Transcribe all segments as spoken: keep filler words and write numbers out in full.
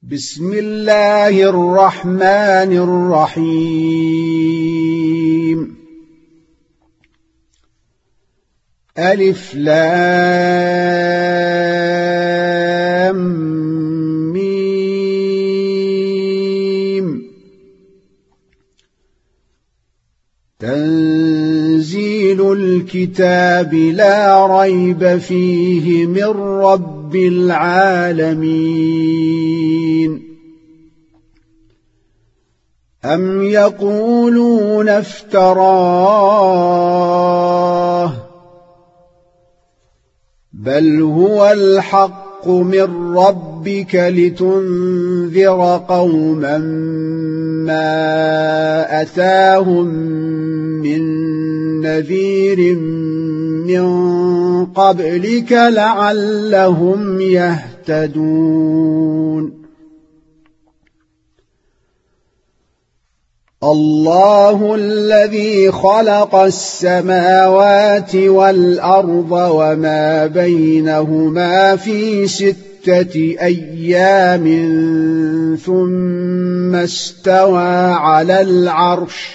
بسم الله الرحمن الرحيم. ألف لام ميم. تنزيل الكتاب لا ريب فيه من رب العالمين. أم يقولون افتراه بل هو الحق من ربك لتنذر قوما ما أتاهم من نذير من قبلك لعلهم يهتدون. الله الذي خلق السماوات والأرض وما بينهما في ستة أيام ثم استوى على العرش.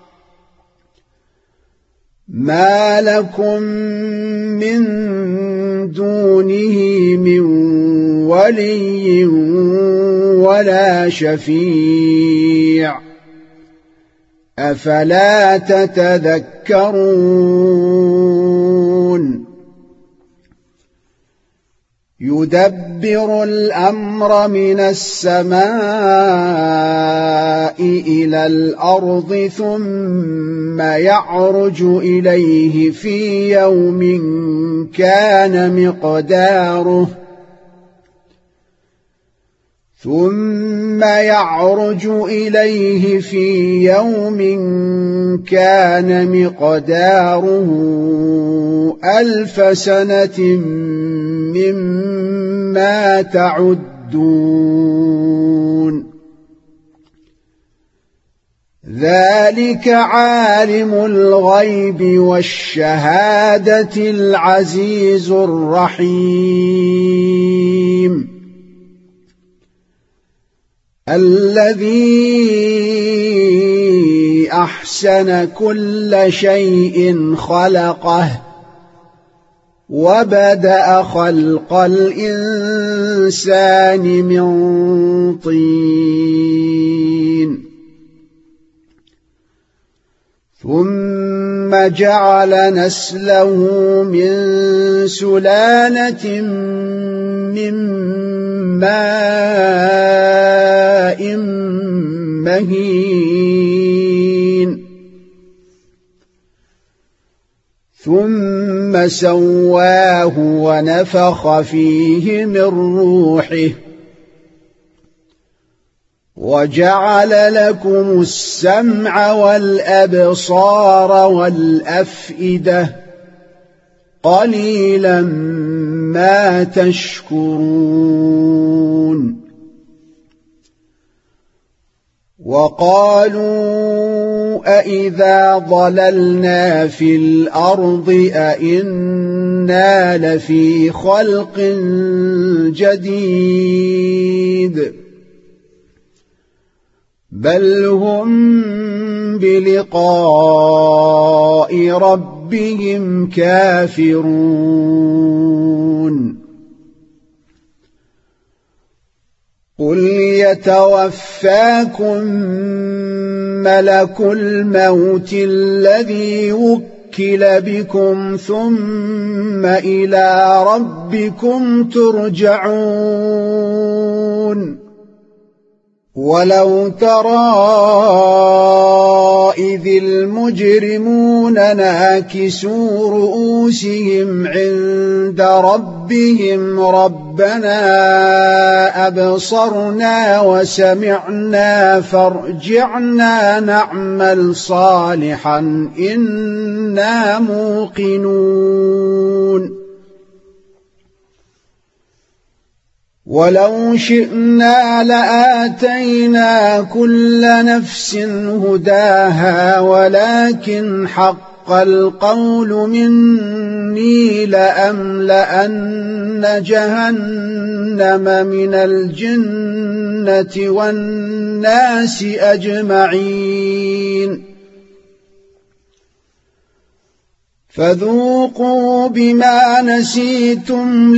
ما لكم من دونه من ولي ولا شفيع أفلا تتذكرون. يدبر الأمر من السماء إلى الأرض ثم يعرج إليه في يوم كان مقداره ثم يعرج إليه في يوم كان مقداره ألف سنة مما تعدون. ذلك عالم الغيب والشهادة العزيز الرحيم. الذي أحسن كل شيء خلقه وبدأ خلق الإنسان من طين ثم جعل نسله من سلالة من ماء مهين ثم سواه ونفخ فيه من روحه وجعل لكم السمع والأبصار والأفئدة قليلا ما تشكرون. وقالوا أإذا ضللنا في الأرض أإنا لفي خلق جديد بل هم بلقاء ربهم كافرون. قل يتوفاكم ملك الموت الذي وكل بكم ثم إلى ربكم ترجعون. ولو ترى إذ المجرمون ناكسوا رؤوسهم عند ربهم ربنا أبصرنا وسمعنا فارجعنا نعمل صالحا إنا موقنون. ولو شئنا لآتينا كل نفس هداها ولكن حق حق القول مني لأملأن جهنم من الجنة والناس أجمعين فذوقوا بما نسيتم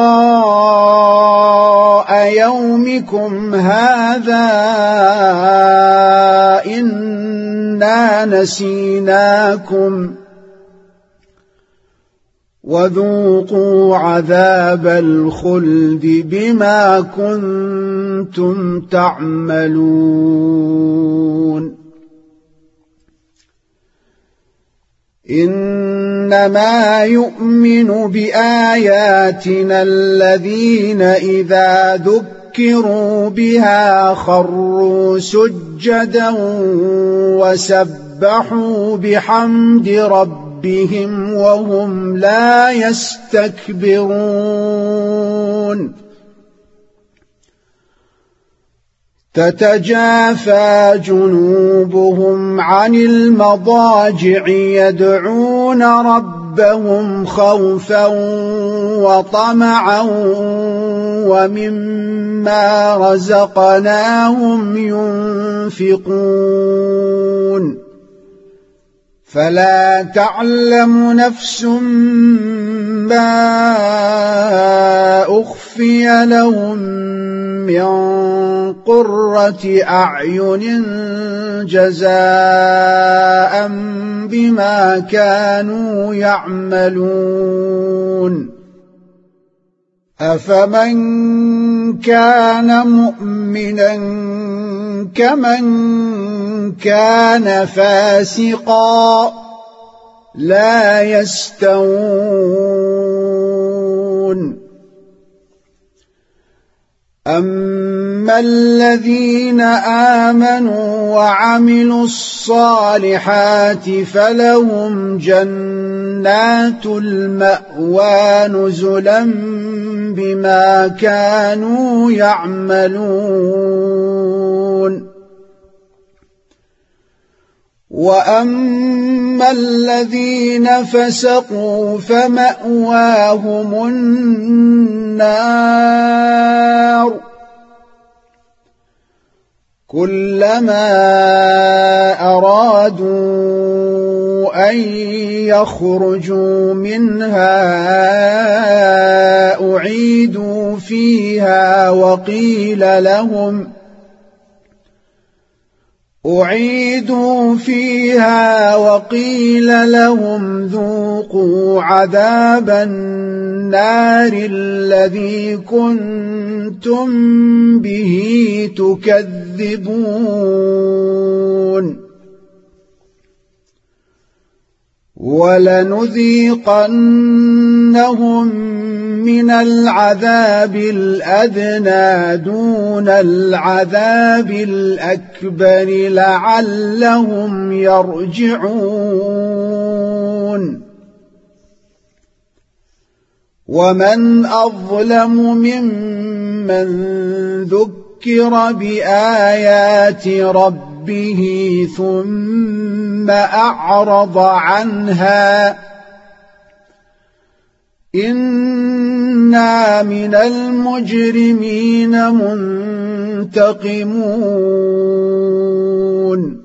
لقاء يومكم هذا إنا نسيناكم وذوقوا عذاب الخلد بما كنتم تعملون إنما يؤمن بآياتنا الذين إذا ذكروا بها خروا سجدا وسبحوا بحمد ربهم وهم لا يستكبرون تتجافى جنوبهم عن المضاجع يدعون ربهم خوفا وطمعا ومما رزقناهم ينفقون فلا تعلم نفس ما أخفي لهم من قرة أعين جزاء بما كانوا يعملون أفمن كان مؤمنا كمن كان فاسقا لا يستوون أما الذين آمنوا وعملوا الصالحات فلهم جنات المأوى نزلا بما كانوا يعملون وأما الذين فسقوا فمأواهم النار كلما أرادوا أن يخرجوا منها أعيدوا فيها وقيل لهم أعيدوا فيها وقيل لهم ذوقوا عذاب النار الذي كنتم به تكذبون ولنذيقنهم من العذاب الأدنى دون العذاب الأكبر لعلهم يرجعون ومن أظلم ممن ذكر بآيات ربه ثم أعرض عنها إنا من المجرمين منتقمون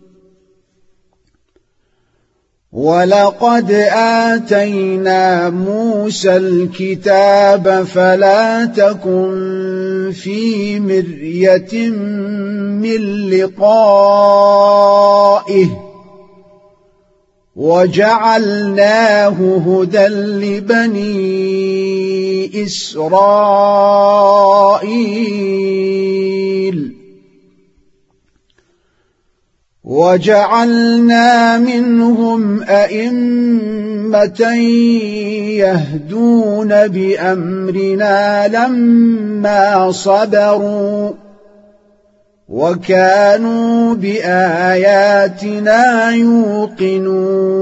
ولقد آتينا موسى الكتاب فلا تكن في مرية من لقائه وجعلناه هدى لبني إسرائيل وجعلنا منهم أئمة يهدون بأمرنا لما صبروا وكانوا بآياتنا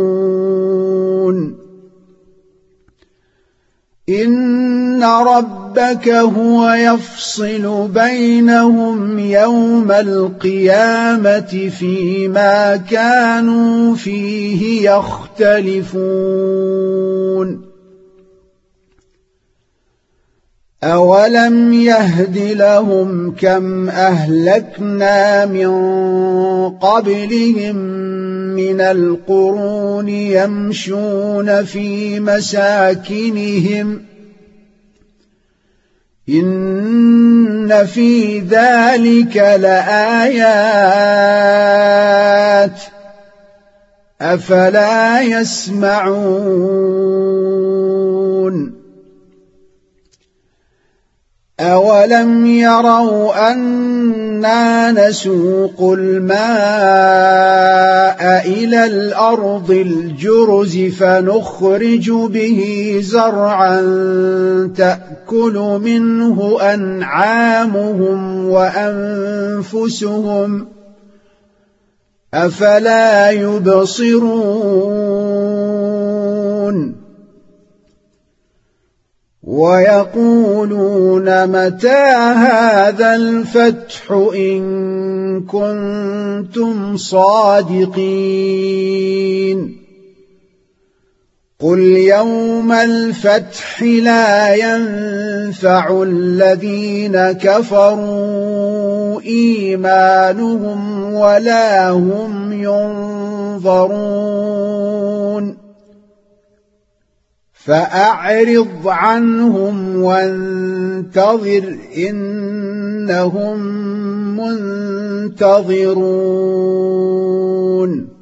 يوقنون إن رب ربك هو يفصل بينهم يوم القيامة فيما كانوا فيه يختلفون أولم يهد لهم كم أهلكنا من قبلهم من القرون يمشون في مساكنهم إن في ذلك لآيات أفلا يسمعون أولم يروا أنا نسوق الماء إلى الأرض الجرز فنخرج به زرعا تأكل منه أنعامهم وأنفسهم أفلا يبصرون ويقولون متى هذا الفتح إن كنتم صادقين قل يوم الفتح لا ينفع الذين كفروا إيمانهم ولا هم ينظرون فأعرض عنهم وانتظر إنهم منتظرون